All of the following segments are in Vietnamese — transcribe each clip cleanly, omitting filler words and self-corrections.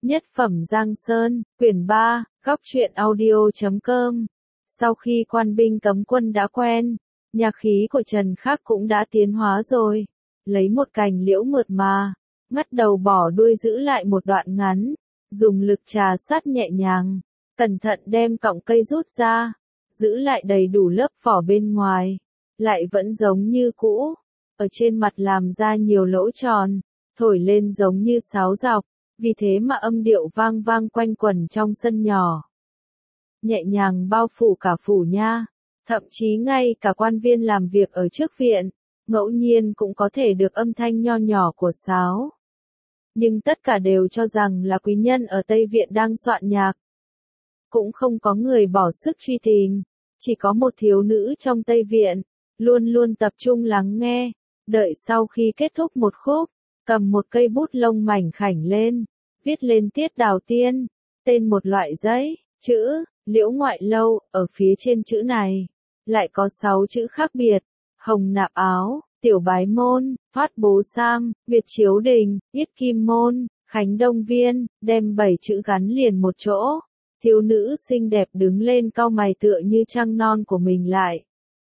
Nhất phẩm Giang Sơn, quyển 3, góc truyện audio.com. Sau khi quan binh cấm quân đã quen, nhạc khí của Trần Khắc cũng đã tiến hóa rồi. Lấy một cành liễu mượt mà, ngắt đầu bỏ đuôi giữ lại một đoạn ngắn, dùng lực trà sát nhẹ nhàng, cẩn thận đem cọng cây rút ra, giữ lại đầy đủ lớp vỏ bên ngoài, lại vẫn giống như cũ, ở trên mặt làm ra nhiều lỗ tròn, thổi lên giống như sáo dọc. Vì thế mà âm điệu vang vang quanh quẩn trong sân nhỏ. Nhẹ nhàng bao phủ cả phủ nha, thậm chí ngay cả quan viên làm việc ở trước viện, ngẫu nhiên cũng có thể được âm thanh nho nhỏ của sáo. Nhưng tất cả đều cho rằng là quý nhân ở Tây Viện đang soạn nhạc. Cũng không có người bỏ sức truy tìm, chỉ có một thiếu nữ trong Tây Viện, luôn luôn tập trung lắng nghe, đợi sau khi kết thúc một khúc, cầm một cây bút lông mảnh khảnh lên, viết lên Tiết Đào Tiên, tên một loại giấy, chữ, Liễu Ngoại Lâu, ở phía trên chữ này, lại có 6 chữ khác biệt, Hồng Nạp Áo, Tiểu Bái Môn, Thoát Bố Sam, Việt Chiếu Đình, Yết Kim Môn, Khánh Đông Viên, đem 7 chữ gắn liền một chỗ. Thiếu nữ xinh đẹp đứng lên cau mày tựa như trăng non của mình lại.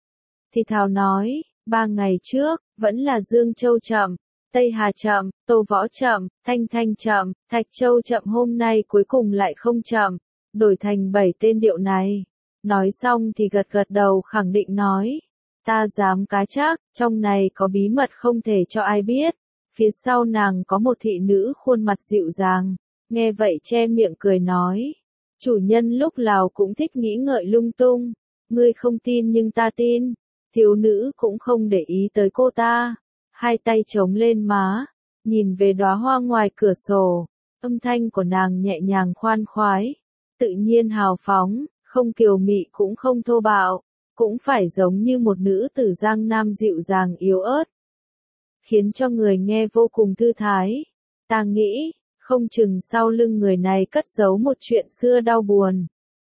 Thì thào nói, 3 ngày trước, vẫn là Dương Châu chậm, Tây Hà chậm, Tô Võ chậm, Thanh Thanh chậm, Thạch Châu chậm, hôm nay cuối cùng lại không chậm, đổi thành 7 tên điệu này. Nói xong thì gật gật đầu khẳng định nói, ta dám cá chắc, trong này có bí mật không thể cho ai biết. Phía sau nàng có một thị nữ khuôn mặt dịu dàng, nghe vậy che miệng cười nói, chủ nhân lúc nào cũng thích nghĩ ngợi lung tung, ngươi không tin nhưng ta tin. Thiếu nữ cũng không để ý tới cô ta, hai tay chống lên má, nhìn về đóa hoa ngoài cửa sổ, âm thanh của nàng nhẹ nhàng khoan khoái, tự nhiên hào phóng, không kiều mị cũng không thô bạo, cũng phải giống như một nữ tử Giang Nam dịu dàng yếu ớt, khiến cho người nghe vô cùng thư thái. Ta nghĩ, không chừng sau lưng người này cất giấu một chuyện xưa đau buồn.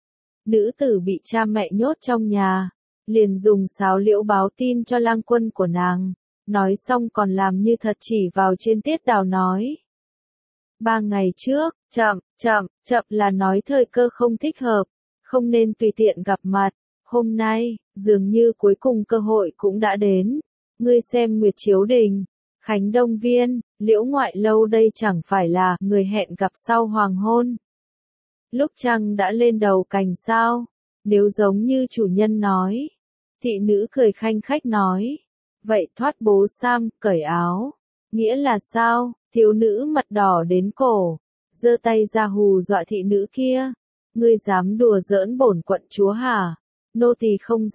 Nữ tử bị cha mẹ nhốt trong nhà, liền dùng sáo liễu báo tin cho lang quân của nàng, nói xong còn làm như thật chỉ vào trên Tiết Đào nói. 3 ngày trước, chậm là nói thời cơ không thích hợp, không nên tùy tiện gặp mặt, hôm nay, dường như cuối cùng cơ hội cũng đã đến, ngươi xem Nguyệt Chiếu Đình, Khánh Đông Viên, Liễu Ngoại Lâu đây chẳng phải là người hẹn gặp sau hoàng hôn. Lúc trăng đã lên đầu cành sao, nếu giống như chủ nhân nói. Thị nữ cười khanh khách nói, vậy Thoát Bố Sam, cởi áo, nghĩa là sao? Thiếu nữ mặt đỏ đến cổ, giơ tay ra hù dọa thị nữ kia, ngươi dám đùa giỡn bổn quận chúa hả? Nô tỳ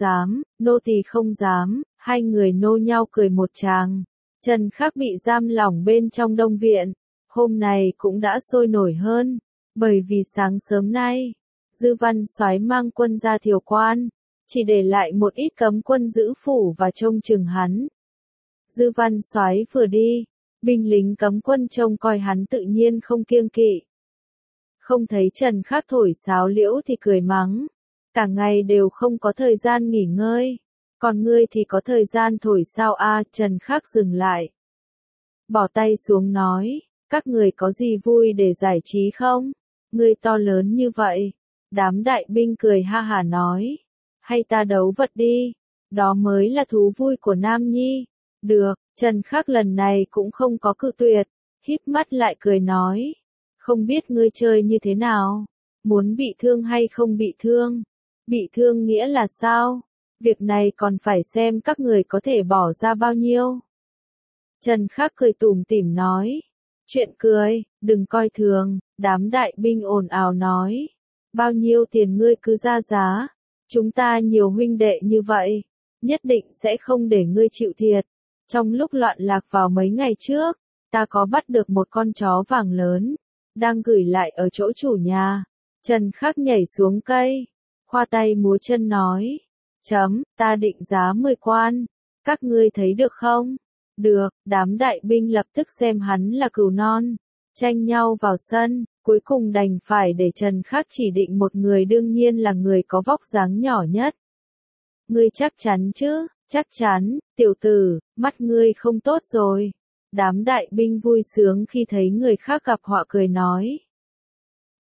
không dám, hai người nô nhau cười một tràng. Trần Khắc bị giam lỏng bên trong Đông Viện, hôm nay cũng đã sôi nổi hơn, bởi vì sáng sớm nay, Dư Văn Soái mang quân ra Thiều Quan, chỉ để lại một ít cấm quân giữ phủ và trông chừng hắn. Dư Văn Soái vừa đi, binh lính cấm quân trông coi hắn tự nhiên không kiêng kỵ. Không thấy Trần Khắc thổi sáo liễu thì cười mắng, cả ngày đều không có thời gian nghỉ ngơi, còn ngươi thì có thời gian thổi sao a? Trần Khắc dừng lại, bỏ tay xuống nói, các người có gì vui để giải trí không? Ngươi to lớn như vậy. Đám đại binh cười ha hả nói, hay ta đấu vật đi, đó mới là thú vui của Nam Nhi. Được, Trần Khắc lần này cũng không có cự tuyệt, híp mắt lại cười nói, không biết ngươi chơi như thế nào, muốn bị thương hay không bị thương? Bị thương nghĩa là sao? Việc này còn phải xem các người có thể bỏ ra bao nhiêu. Trần Khắc cười tủm tỉm nói, chuyện cười, đừng coi thường. Đám đại binh ồn ào nói, bao nhiêu tiền ngươi cứ ra giá, chúng ta nhiều huynh đệ như vậy, nhất định sẽ không để ngươi chịu thiệt. Trong lúc loạn lạc vào mấy ngày trước, ta có bắt được một con chó vàng lớn, đang gửi lại ở chỗ chủ nhà. Trần Khắc nhảy xuống cây, khoa tay múa chân nói, ta định giá 10 quan, các ngươi thấy được không? Được, đám đại binh lập tức xem hắn là cừu non, tranh nhau vào sân, cuối cùng đành phải để Trần Khắc chỉ định một người, đương nhiên là người có vóc dáng nhỏ nhất. Ngươi chắc chắn chứ? Chắc chắn, tiểu tử, mắt ngươi không tốt rồi. Đám đại binh vui sướng khi thấy người khác gặp họa cười nói,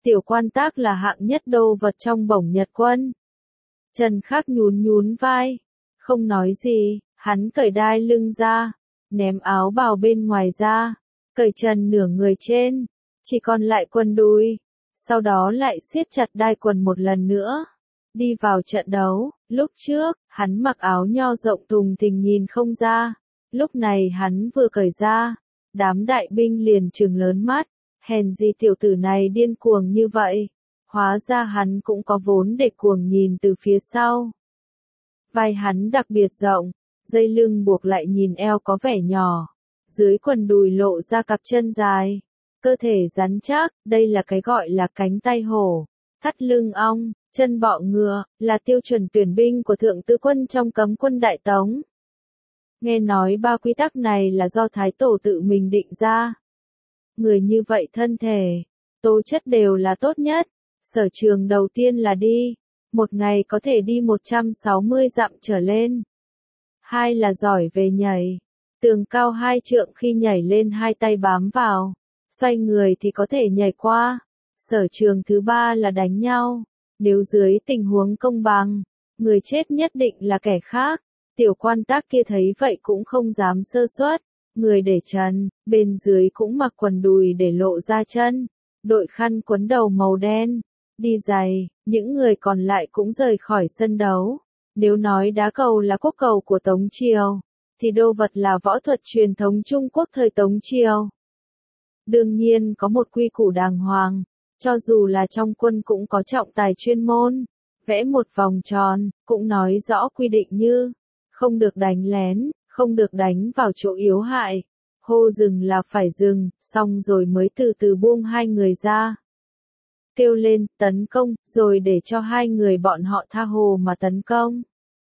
Tiểu quan tác là hạng nhất đô vật trong bổng Nhật quân. Trần Khắc nhún nhún vai, không nói gì, hắn cởi đai lưng ra, ném áo bào bên ngoài ra, cởi trần nửa người trên, chỉ còn lại quần đùi, sau đó lại siết chặt đai quần một lần nữa, đi vào trận đấu. Lúc trước, hắn mặc áo nho rộng thùng thình nhìn không ra, lúc này hắn vừa cởi ra, đám đại binh liền trừng lớn mắt, hèn gì tiểu tử này điên cuồng như vậy, hóa ra hắn cũng có vốn để cuồng nhìn từ phía sau. Vai hắn đặc biệt rộng, dây lưng buộc lại nhìn eo có vẻ nhỏ, dưới quần đùi lộ ra cặp chân dài, cơ thể rắn chắc, đây là cái gọi là cánh tay hổ, thắt lưng ong, chân bọ ngựa, là tiêu chuẩn tuyển binh của thượng tứ quân trong cấm quân Đại Tống. Nghe nói ba quy tắc này là do Thái Tổ tự mình định ra. Người như vậy thân thể, tố chất đều là tốt nhất. Sở trường đầu tiên là đi, một ngày có thể đi 160 dặm trở lên. Hai là giỏi về nhảy, tường cao 2 trượng khi nhảy lên hai tay bám vào, xoay người thì có thể nhảy qua. Sở trường thứ ba là đánh nhau, nếu dưới tình huống công bằng, người chết nhất định là kẻ khác. Tiểu quan tác kia thấy vậy cũng không dám sơ suất, người để trần, bên dưới cũng mặc quần đùi để lộ ra chân, đội khăn quấn đầu màu đen, đi giày, những người còn lại cũng rời khỏi sân đấu. Nếu nói đá cầu là quốc cầu của Tống Triều, thì đô vật là võ thuật truyền thống Trung Quốc thời Tống Triều. Đương nhiên có một quy củ đàng hoàng, cho dù là trong quân cũng có trọng tài chuyên môn, vẽ một vòng tròn, cũng nói rõ quy định như không được đánh lén, không được đánh vào chỗ yếu hại, hô dừng là phải dừng, xong rồi mới từ từ buông hai người ra. Kêu lên, tấn công, rồi để cho hai người bọn họ tha hồ mà tấn công.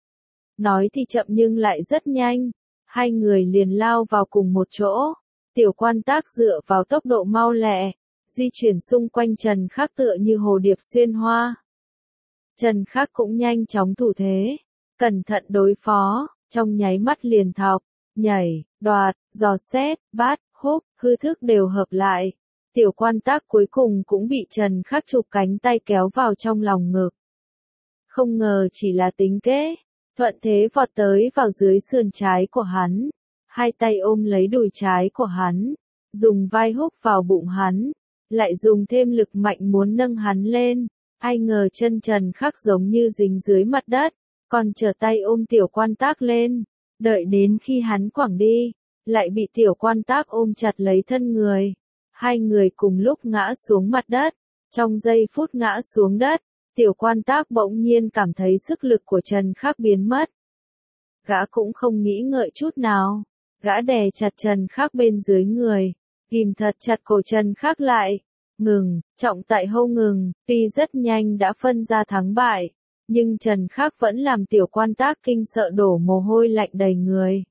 Nói thì chậm nhưng lại rất nhanh, hai người liền lao vào cùng một chỗ, tiểu quan tác dựa vào tốc độ mau lẹ, di chuyển xung quanh Trần Khắc tựa như hồ điệp xuyên hoa. Trần Khắc cũng nhanh chóng thủ thế, cẩn thận đối phó, trong nháy mắt liền thọc, nhảy, đoạt, dò xét, bát, húc, hư thức đều hợp lại. Tiểu quan tác cuối cùng cũng bị Trần Khắc chụp cánh tay kéo vào trong lòng ngực. Không ngờ chỉ là tính kế, thuận thế vọt tới vào dưới sườn trái của hắn, hai tay ôm lấy đùi trái của hắn, dùng vai húc vào bụng hắn, lại dùng thêm lực mạnh muốn nâng hắn lên. Ai ngờ chân Trần Khắc giống như dính dưới mặt đất, còn trở tay ôm tiểu quan tác lên, đợi đến khi hắn quẳng đi, lại bị tiểu quan tác ôm chặt lấy thân người. Hai người cùng lúc ngã xuống mặt đất, trong giây phút ngã xuống đất, tiểu quan tác bỗng nhiên cảm thấy sức lực của Trần Khắc biến mất. Gã cũng không nghĩ ngợi chút nào, gã đè chặt Trần Khắc bên dưới người, ghim thật chặt cổ Trần Khắc lại. Ngừng, trọng tại hô ngừng, tuy rất nhanh đã phân ra thắng bại, nhưng Trần Khắc vẫn làm tiểu quan tác kinh sợ đổ mồ hôi lạnh đầy người.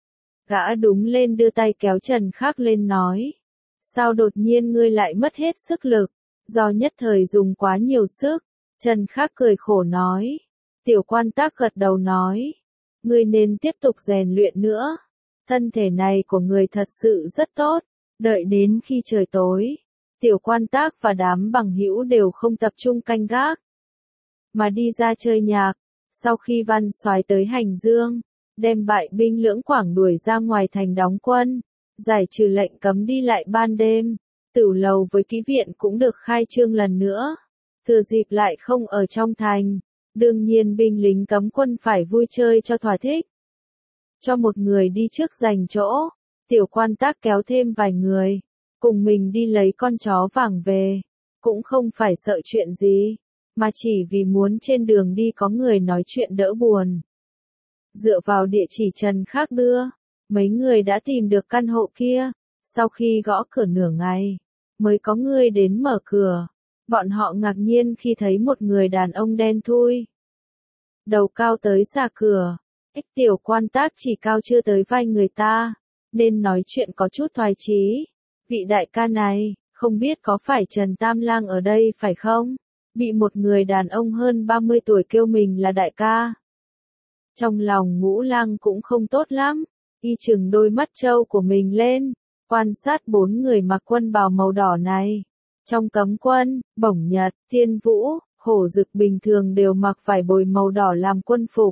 Gã đúng lên đưa tay kéo Trần Khắc lên nói, sao đột nhiên ngươi lại mất hết sức lực, do nhất thời dùng quá nhiều sức. Trần Khắc cười khổ nói, tiểu quan tác gật đầu nói, ngươi nên tiếp tục rèn luyện nữa, thân thể này của người thật sự rất tốt, đợi đến khi trời tối. Tiểu quan tác và đám bằng hữu đều không tập trung canh gác, mà đi ra chơi nhạc. Sau khi Văn Soái tới Hành Dương, đem bại binh Lưỡng Quảng đuổi ra ngoài thành đóng quân, giải trừ lệnh cấm đi lại ban đêm, tửu lầu với ký viện cũng được khai trương lần nữa. Thừa dịp lại không ở trong thành, đương nhiên binh lính cấm quân phải vui chơi cho thỏa thích. Cho một người đi trước giành chỗ, tiểu quan tác kéo thêm vài người, cùng mình đi lấy con chó vàng về, cũng không phải sợ chuyện gì, mà chỉ vì muốn trên đường đi có người nói chuyện đỡ buồn. Dựa vào địa chỉ Trần Khắc đưa, mấy người đã tìm được căn hộ kia, sau khi gõ cửa nửa ngày, mới có người đến mở cửa. Bọn họ ngạc nhiên khi thấy một người đàn ông đen thui, đầu cao tới xa cửa, tiểu quan tác chỉ cao chưa tới vai người ta, nên nói chuyện có chút thoái chí. Vị đại ca này, không biết có phải Trần Tam Lang ở đây phải không? Bị một người đàn ông hơn 30 tuổi kêu mình là đại ca. Trong lòng Ngũ Lang cũng không tốt lắm, y chừng đôi mắt trâu của mình lên, quan sát bốn người mặc quân bào màu đỏ này. Trong cấm quân, Bổng Nhật, Thiên Vũ, Hổ Dực bình thường đều mặc vải bồi màu đỏ làm quân phục.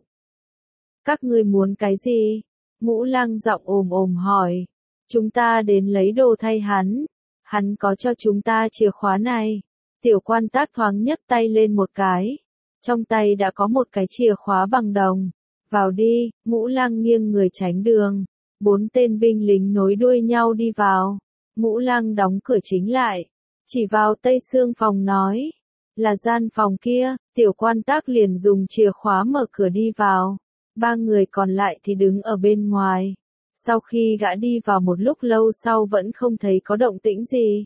Các ngươi muốn cái gì? Ngũ Lăng giọng ồm ồm hỏi. Chúng ta đến lấy đồ thay hắn. Hắn có cho chúng ta chìa khóa này. Tiểu Quan Tác thoáng nhấc tay lên một cái. Trong tay đã có một cái chìa khóa bằng đồng. Vào đi, Ngũ Lăng nghiêng người tránh đường. 4 tên binh lính nối đuôi nhau đi vào. Ngũ Lăng đóng cửa chính lại. Chỉ vào tây xương phòng nói. Là gian phòng kia, Tiểu Quan Tác liền dùng chìa khóa mở cửa đi vào. 3 người còn lại thì đứng ở bên ngoài. Sau khi gã đi vào một lúc lâu sau vẫn không thấy có động tĩnh gì.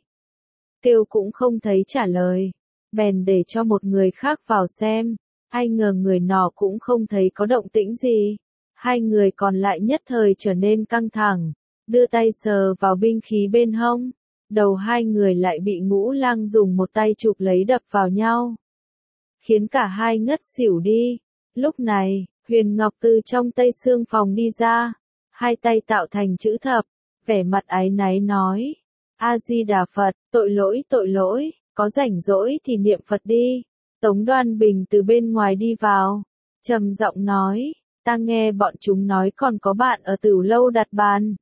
Kêu cũng không thấy trả lời. Bèn để cho một người khác vào xem. Ai ngờ người nọ cũng không thấy có động tĩnh gì. 2 người còn lại nhất thời trở nên căng thẳng. Đưa tay sờ vào binh khí bên hông. Đầu 2 người lại bị Ngũ Lăng dùng một tay chụp lấy đập vào nhau. Khiến cả hai ngất xỉu đi. Lúc này, Huyền Ngọc từ trong tây xương phòng đi ra. 2 tay tạo thành chữ thập. Vẻ mặt áy náy nói. A-di-đà Phật, tội lỗi, có rảnh rỗi thì niệm Phật đi. Tống Đoan Bình từ bên ngoài đi vào. Trầm giọng nói. Ta nghe bọn chúng nói còn có bạn ở Tửu Lâu đặt bàn.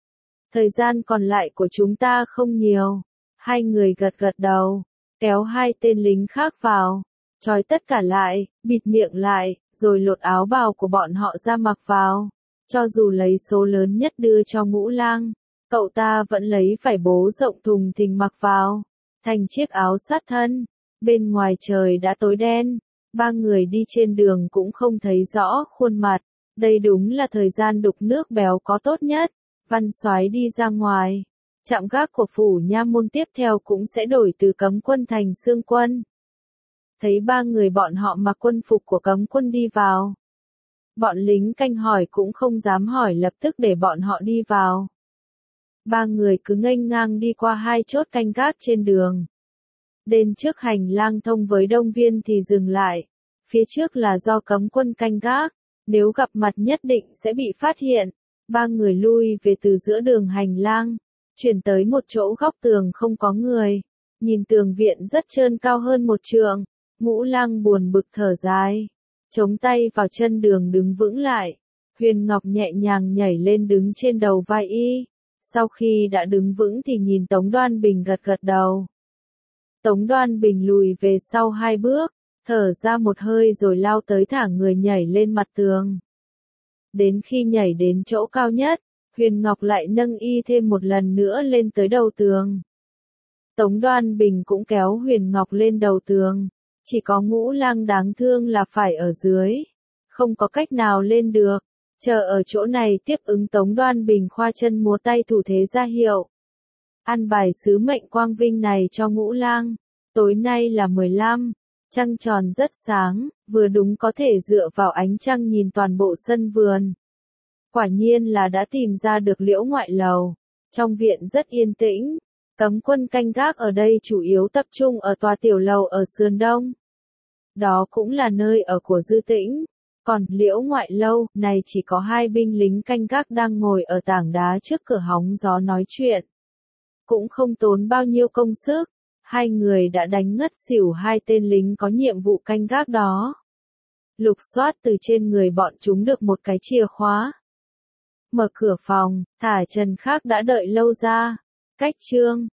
Thời gian còn lại của chúng ta không nhiều. 2 người gật gật đầu. Kéo 2 tên lính khác vào. Trói tất cả lại, bịt miệng lại, rồi lột áo bào của bọn họ ra mặc vào. Cho dù lấy số lớn nhất đưa cho Ngũ Lang, cậu ta vẫn lấy vải bố rộng thùng thình mặc vào. Thành chiếc áo sát thân. Bên ngoài trời đã tối đen. 3 người đi trên đường cũng không thấy rõ khuôn mặt. Đây đúng là thời gian đục nước béo có tốt nhất. Văn Soái đi ra ngoài. Trạm gác của phủ nha môn tiếp theo cũng sẽ đổi từ cấm quân thành xương quân. Thấy 3 người bọn họ mặc quân phục của cấm quân đi vào. Bọn lính canh hỏi cũng không dám hỏi, lập tức để bọn họ đi vào. 3 người cứ nghênh ngang đi qua 2 chốt canh gác trên đường. Đến trước hành lang thông với Đông Viên thì dừng lại. Phía trước là do cấm quân canh gác. Nếu gặp mặt nhất định sẽ bị phát hiện. 3 người lui về từ giữa đường hành lang. Chuyển tới một chỗ góc tường không có người. Nhìn tường viện rất trơn cao hơn 1 trượng. Ngũ Lăng buồn bực thở dài. Chống tay vào chân đường đứng vững lại. Huyền Ngọc nhẹ nhàng nhảy lên đứng trên đầu vai y. Sau khi đã đứng vững thì nhìn Tống Đoan Bình gật gật đầu. Tống Đoan Bình lùi về sau 2 bước. Thở ra một hơi rồi lao tới thả người nhảy lên mặt tường. Đến khi nhảy đến chỗ cao nhất, Huyền Ngọc lại nâng y thêm một lần nữa lên tới đầu tường. Tống Đoan Bình cũng kéo Huyền Ngọc lên đầu tường. Chỉ có Ngũ Lang đáng thương là phải ở dưới. Không có cách nào lên được. Chờ ở chỗ này tiếp ứng. Tống Đoan Bình khoa chân múa tay thủ thế ra hiệu. Ăn bài sứ mệnh quang vinh này cho Ngũ Lang. Tối nay là 15. Trăng tròn rất sáng, vừa đúng có thể dựa vào ánh trăng nhìn toàn bộ sân vườn. Quả nhiên là đã tìm ra được Liễu Ngoại Lầu. Trong viện rất yên tĩnh. Cấm quân canh gác ở đây chủ yếu tập trung ở tòa tiểu lầu ở sườn đông. Đó cũng là nơi ở của Dư Tĩnh. Còn Liễu Ngoại Lâu này chỉ có 2 binh lính canh gác đang ngồi ở tảng đá trước cửa hóng gió nói chuyện. Cũng không tốn bao nhiêu công sức. 2 người đã đánh ngất xỉu 2 tên lính có nhiệm vụ canh gác đó. Lục soát từ trên người bọn chúng được một cái chìa khóa. Mở cửa phòng, thả Trần Khác đã đợi lâu ra. Cách chương